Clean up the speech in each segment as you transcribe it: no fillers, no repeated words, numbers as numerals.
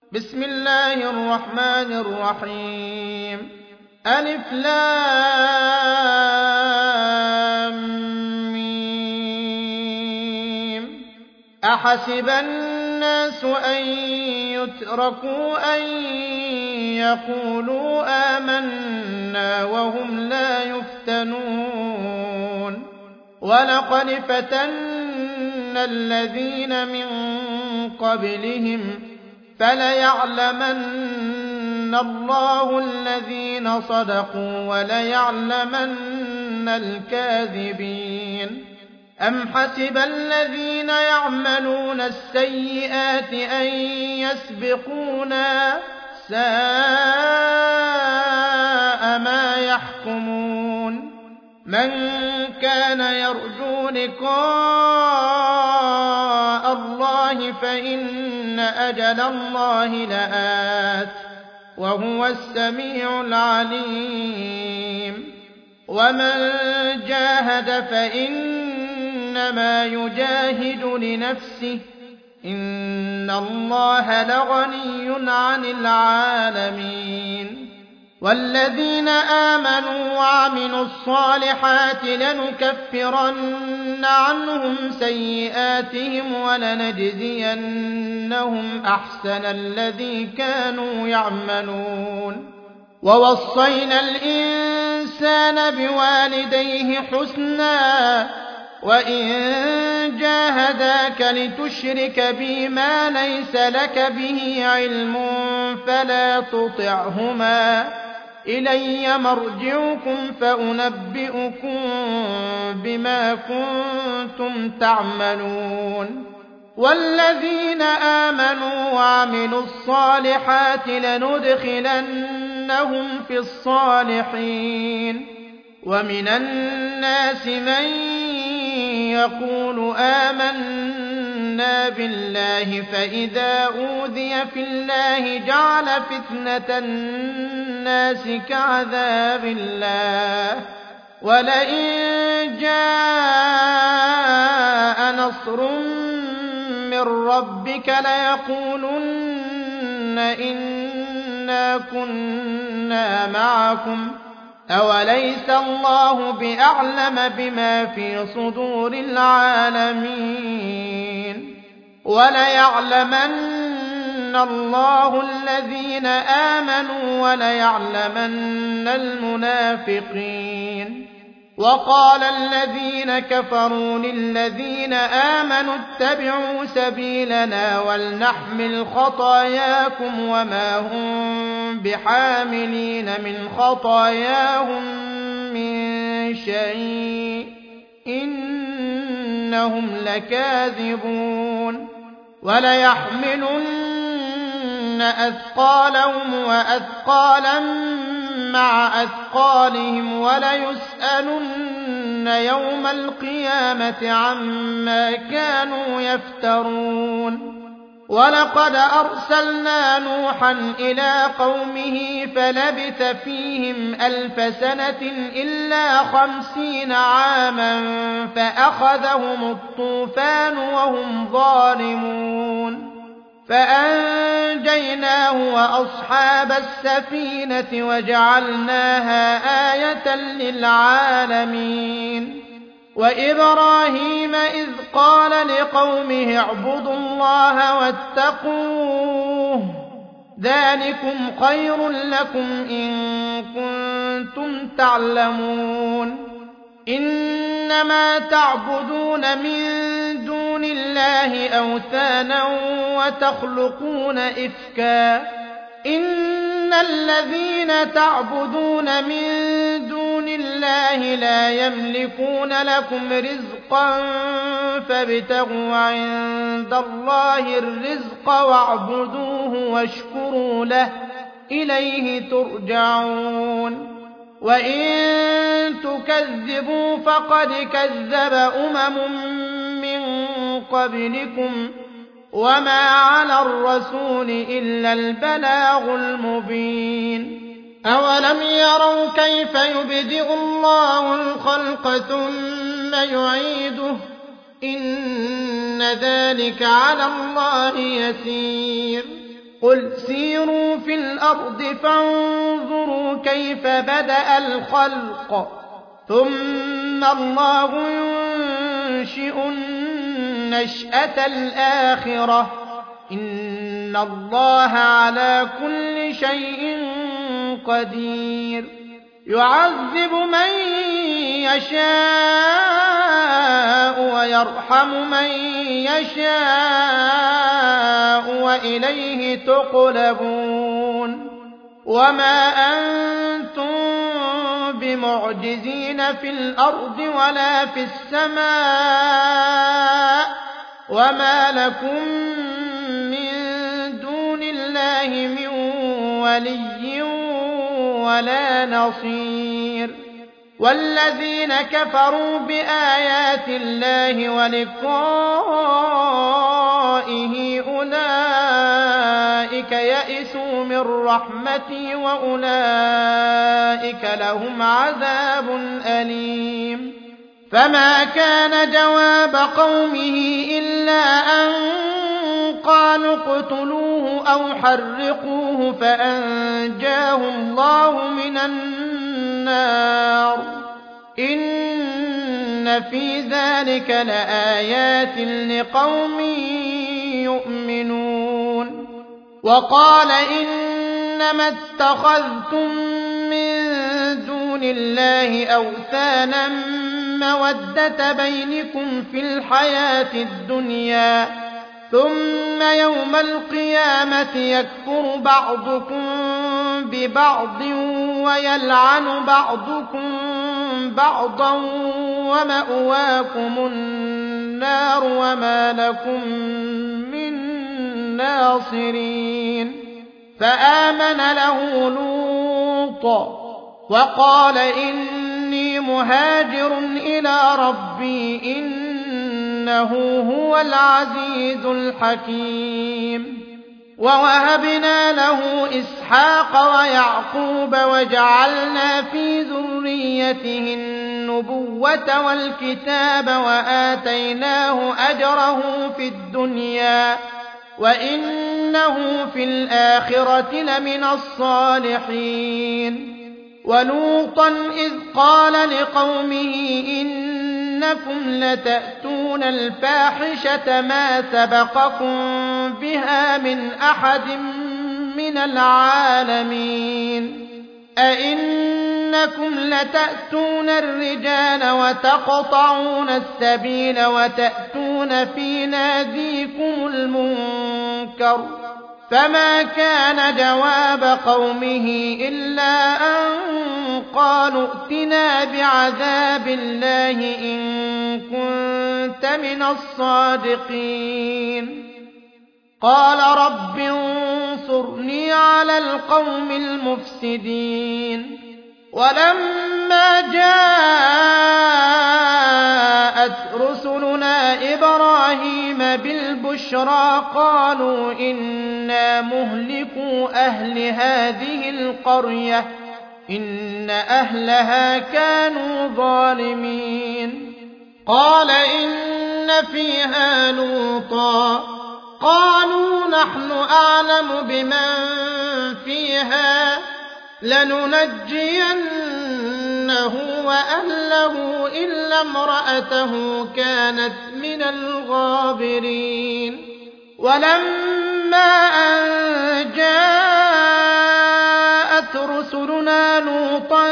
بسم الله الرحمن الرحيم ألف لام ميم أحسب الناس أن يتركوا أن يقولوا آمنا وهم لا يفتنون ولقد فتنا الذين من قبلهم فليعلمن الله الذين صدقوا وليعلمن الكاذبين أم حسب الذين يعملون السيئات أن يسبقونا ساء ما يحكمون من كان يرجو لقاء الله فإن أجل الله لآت وهو السميع العليم ومن جاهد فإنما يجاهد لنفسه إن الله لغني عن العالمين والذين آمنوا وعملوا الصالحات لنكفرن عنهم سيئاتهم ولنجزينهم أحسن الذي كانوا يعملون ووصينا الإنسان بوالديه حسنا وإن جاهداك لتشرك بي ما ليس لك به علم فلا تطعهما إلي مرجعكم فأنبئكم بما كنتم تعملون والذين آمنوا وعملوا الصالحات لندخلنهم في الصالحين ومن الناس من يقول آمنا بالله فإذا أوذي في الله جعل فتنة الناس كعذاب الله ولئن جاء نصر من ربك ليقولن إنا كنا معكم أوليس الله بأعلم بما في صدور العالمين وليعلمن الله الذين آمنوا وليعلمن المنافقين وقال الذين كفروا للذين آمنوا اتبعوا سبيلنا ولنحمل خطاياكم وما هم بحاملين من خطاياهم من شيء إنهم لكاذبون وليحملن أثقالهم وأثقالا مع أثقالهم وليسألن يوم القيامة عما كانوا يفترون ولقد أرسلنا نوحا إلى قومه فلبث فيهم 1000 سنة إلا 50 عاما فأخذهم الطوفان وهم ظالمون فأنجيناه وأصحاب السفينة وجعلناها آية للعالمين وإبراهيم إذ قال لقومه اعبدوا الله واتقوه ذلكم خير لكم إن كنتم تعلمون إنما تعبدون من دون الله أوثانا وتخلقون إفكا إن الذين تعبدون من دون الله لا يملكون لكم رزقا فابتغوا عند الله الرزق واعبدوه واشكروا له إليه ترجعون وإن تكذبوا فقد كذب من قبلكم وما على الرسول إلا البلاغ المبين أولم يروا كيف يبدئ الله الخلق ثم يعيده إن ذلك على الله يسير قل سيروا في الأرض فانظروا كيف بدأ الخلق ثم الله ينشئ النشأة الآخرة إن الله على كل شيء قدير يعذب من يشاء ويرحم من يشاء وإليه تقلبون وما أنتم بمعجزين في الأرض ولا في السماء وما لكم من دون الله من ولي ولا نصير والذين كفروا بآيات الله ولقائه أولئك يئسوا من رحمتي وأولئك لهم عذاب أليم فما كان جواب قومه إلا أن قالوا اقتلوه أو حرقوه فأنجاه الله من النار إن في ذلك لآيات لقوم يؤمنون وقال إنما اتخذتم من دون الله أوثانا مودة بينكم في الحياة الدنيا ثم يوم القيامة يكفر بعضكم ببعض ويلعن بعضكم بعضا ومأواكم النار وما لكم من ناصرين فآمن له لوط وقال إني مهاجر إلى ربي إنه هو العزيز الحكيم ووهبنا له إسحاق ويعقوب وجعلنا في ذريته النبوة والكتاب وآتيناه أجره في الدنيا وإنه في الآخرة لمن الصالحين ولوطا إذ قال لقومه إنكم لتأتون الفاحشة ما سبقكم بها من أحد من العالمين أئنكم لتأتون الرجال وتقطعون السبيل وتأتون في ناديكم المنكر فما كان جواب قومه إلا أن قالوا ائتنا بعذاب الله إن كنت من الصادقين قال رب انصرني على القوم المفسدين ولما جاءت رسلنا إبراهيم بالبشرى قالوا إنا مهلكوا أهل هذه القرية إن أهلها كانوا ظالمين قال إن فيها لوطا قالوا نحن أعلم بمن فيها لننجينه وأهله إلا امرأته كانت من الغابرين ولما أن جاءت رسلنا لوطا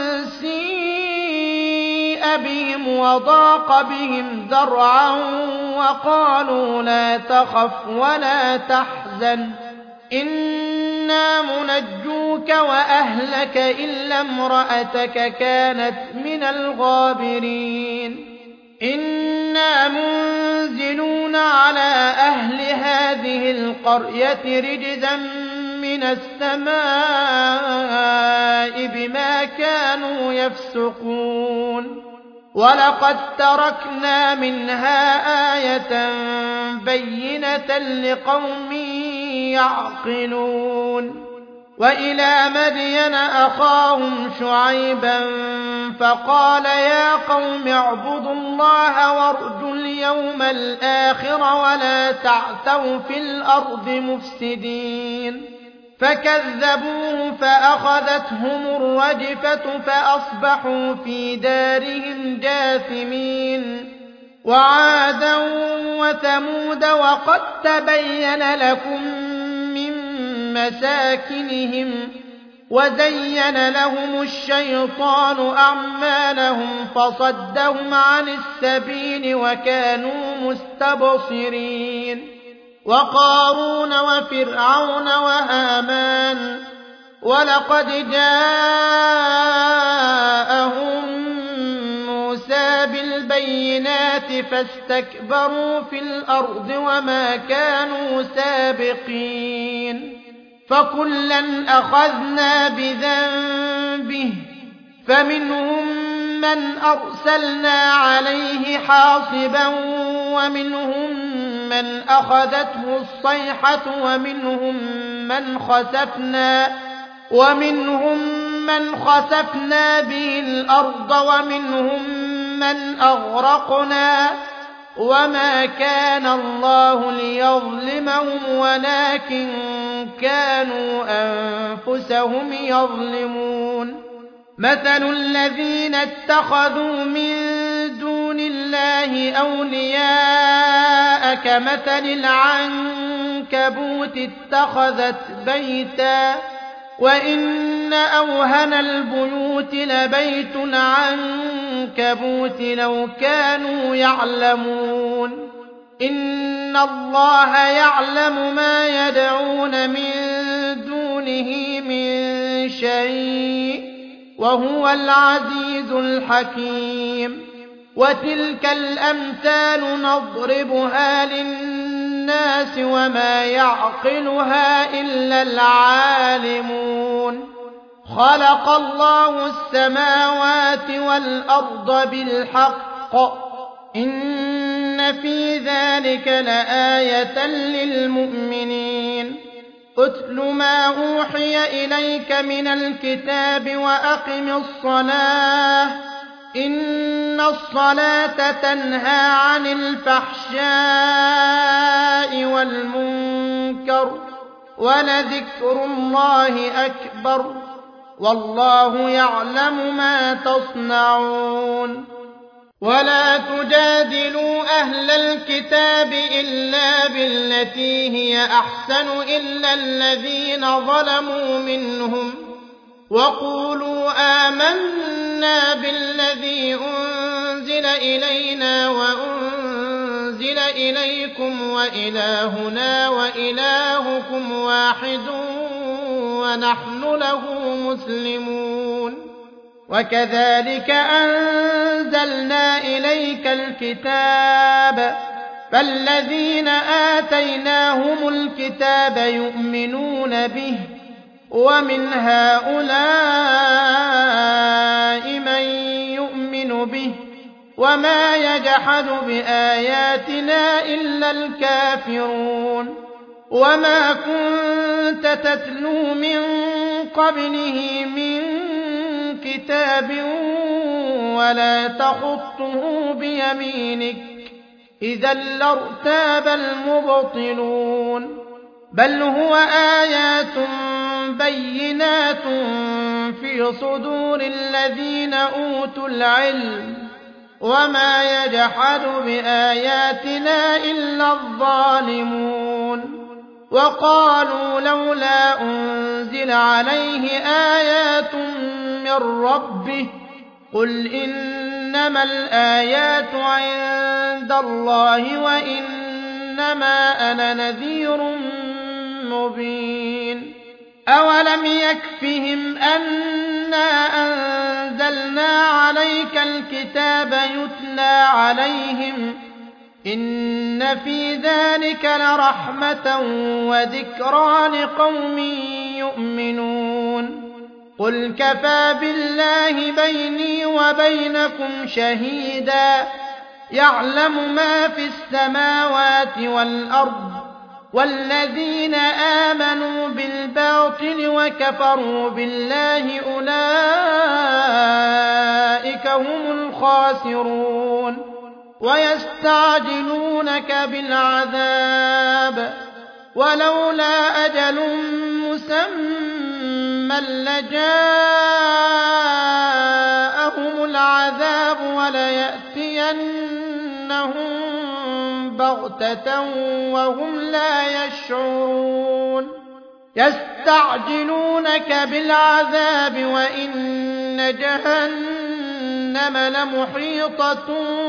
سيء بهم وضاق بهم ذرعا وقالوا لا تخف ولا تحزن إنا منجوك وأهلك إلا امرأتك كانت من الغابرين إنا منزلون على أهل هذه القرية رجزا من السماء بما كانوا يفسقون ولقد تركنا منها آية بينة لقوم يعقلون وإلى مدين أخاهم شعيبا فقال يا قوم اعبدوا الله وارجوا اليوم الآخر ولا تعثوا في الأرض مفسدين فكذبوه فأخذتهم الرجفة فأصبحوا في دارهم جاثمين وعادا وثمود وقد تبين لكم من مساكنهم وزين لهم الشيطان أعمالهم فصدهم عن السبيل وكانوا مستبصرين وقارون وفرعون وهامان ولقد جاءهم موسى بالبينات فاستكبروا في الأرض وما كانوا سابقين فكلا أخذنا بذنبه فمنهم من أرسلنا عليه حاصبا ومنهم من أخذته الصيحة ومنهم من خسفنا به الأرض ومنهم من أغرقنا وما كان الله ليظلمهم ولكن كانوا أنفسهم يظلمون مثل الذين اتخذوا من دون الله أولياء كمثل العنكبوت اتخذت بيتا وإن أوهن البيوت لبيت العنكبوت لو كانوا يعلمون إن الله يعلم ما يدعون من دونه من شيء وهو العزيز الحكيم وتلك الأمثال نضربها للناس وما يعقلها إلا العالمون خلق الله السماوات والأرض بالحق إن في ذلك لآية للمؤمنين اتل ما أوحي إليك من الكتاب وأقم الصلاة إن الصلاة تنهى عن الفحشاء والمنكر ولذكر الله أكبر والله يعلم ما تصنعون ولا تجادلوا أهل الكتاب إلا بالتي هي أحسن إلا الذين ظلموا منهم وقولوا آمنا بالذي أنزل إلينا وأنزل إليكم وإلهنا وإلهكم واحد ونحن له مسلمون وكذلك أنزلنا إليك الكتاب فالذين آتيناهم الكتاب يؤمنون به ومن هؤلاء من يؤمن به وما يجحد بآياتنا إلا الكافرون وما كنت تتلو من قبله من كتاب ولا تخطه بيمينك إذا لارتاب المبطلون بل هو آيات بينات في صدور الذين أوتوا العلم وما يجحد بآياتنا إلا الظالمون وقالوا لولا أنزل عليه آيات من ربه قل إنما الآيات عند الله وإنما أنا نذير مبين أولم يكفهم أنا أنزلنا عليك الكتاب يتلى عليهم إن في ذلك لرحمة وذكرى لقوم يؤمنون قل كفى بالله بيني وبينكم شهيدا يعلم ما في السماوات والأرض والذين آمنوا بالباطل بالباطل وكفروا بالله أولئك هم الخاسرون ويستعجلونك بالعذاب ولولا أجل مسمى لجاءهم العذاب وليأتينهم بغتة وهم لا يشعرون يستعجلونك بالعذاب وإن جهنم لمحيطة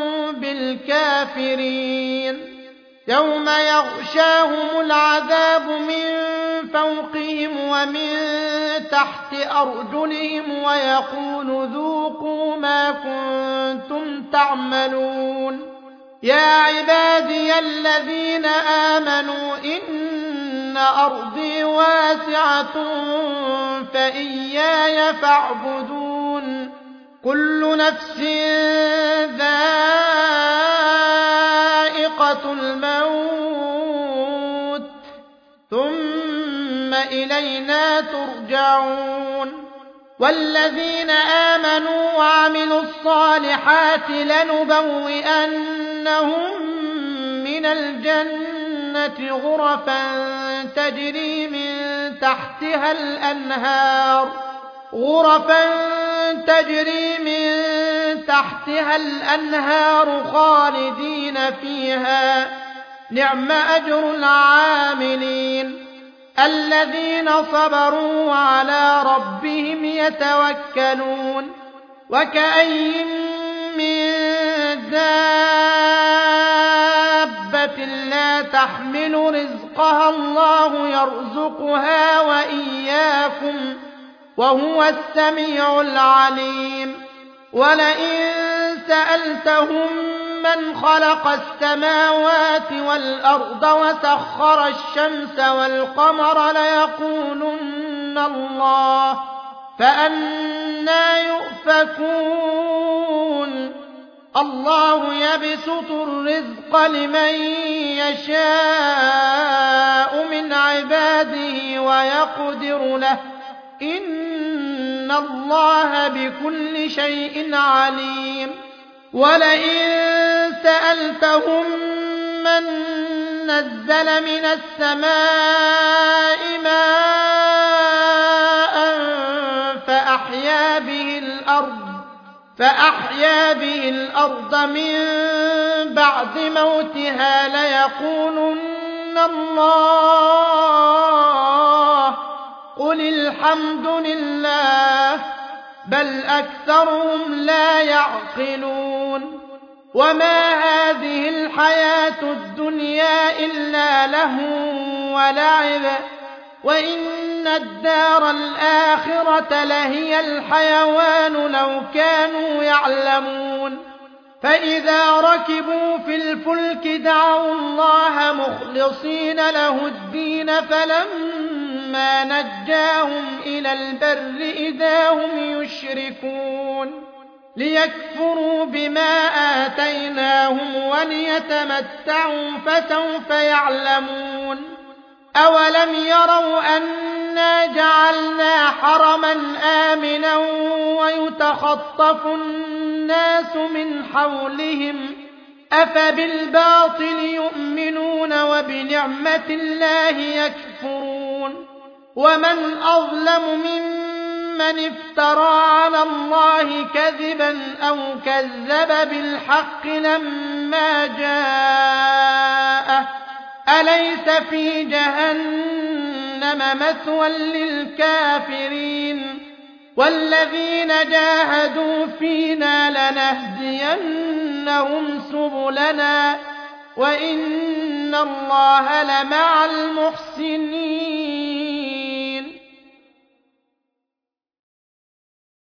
بالكافرين يوم يغشاهم العذاب من فوقهم ومن تحت أرجلهم ويقول ذوقوا ما كنتم تعملون يا عبادي الذين آمنوا إن أرضي واسعة فإياي فاعبدون كل نفس ذائقة الموت ثم إلينا ترجعون والذين آمنوا وعملوا الصالحات لنبوئنهم من الجنة غرفا تجري من تحتها الأنهار خالدين فيها نعم أجر العاملين الذين صبروا وعلى ربهم يتوكلون وكأين من دابة لا تحمل رزقها الله يرزقها وإياكم وهو السميع العليم ولئن سألتهم من خلق السماوات والأرض وسخر الشمس والقمر ليقولن الله فأنى يؤفكون الله يبسط الرزق لمن يشاء من عباده ويقدر له إن الله بكل شيء عليم ولئن سألتهم من نزل من السماء ماء فأحيا به الأرض من بعد موتها ليقولن الله قل الحمد لله بل أكثرهم لا يعقلون وما هذه الحياة الدنيا إلا لهو ولعب وإن الدار الآخرة لهي الحيوان لو كانوا يعلمون فإذا ركبوا في الفلك دعوا الله مخلصين له الدين فلما نجاهم إلى البر إذا هم يشركون ليكفروا بما آتيناهم وليتمتعوا فسوف يعلمون أولم يروا أنا جعلنا حرما آمنا ويتخطف الناس من حولهم أفبالباطل يؤمنون وبنعمة الله يكفرون ومن أظلم ممن افترى على الله كذبا أو كذب بالحق لما جاءه أليس في جهنم مثوى للكافرين والذين جاهدوا فينا لنهدينهم سبلنا وإن الله لمع المحسنين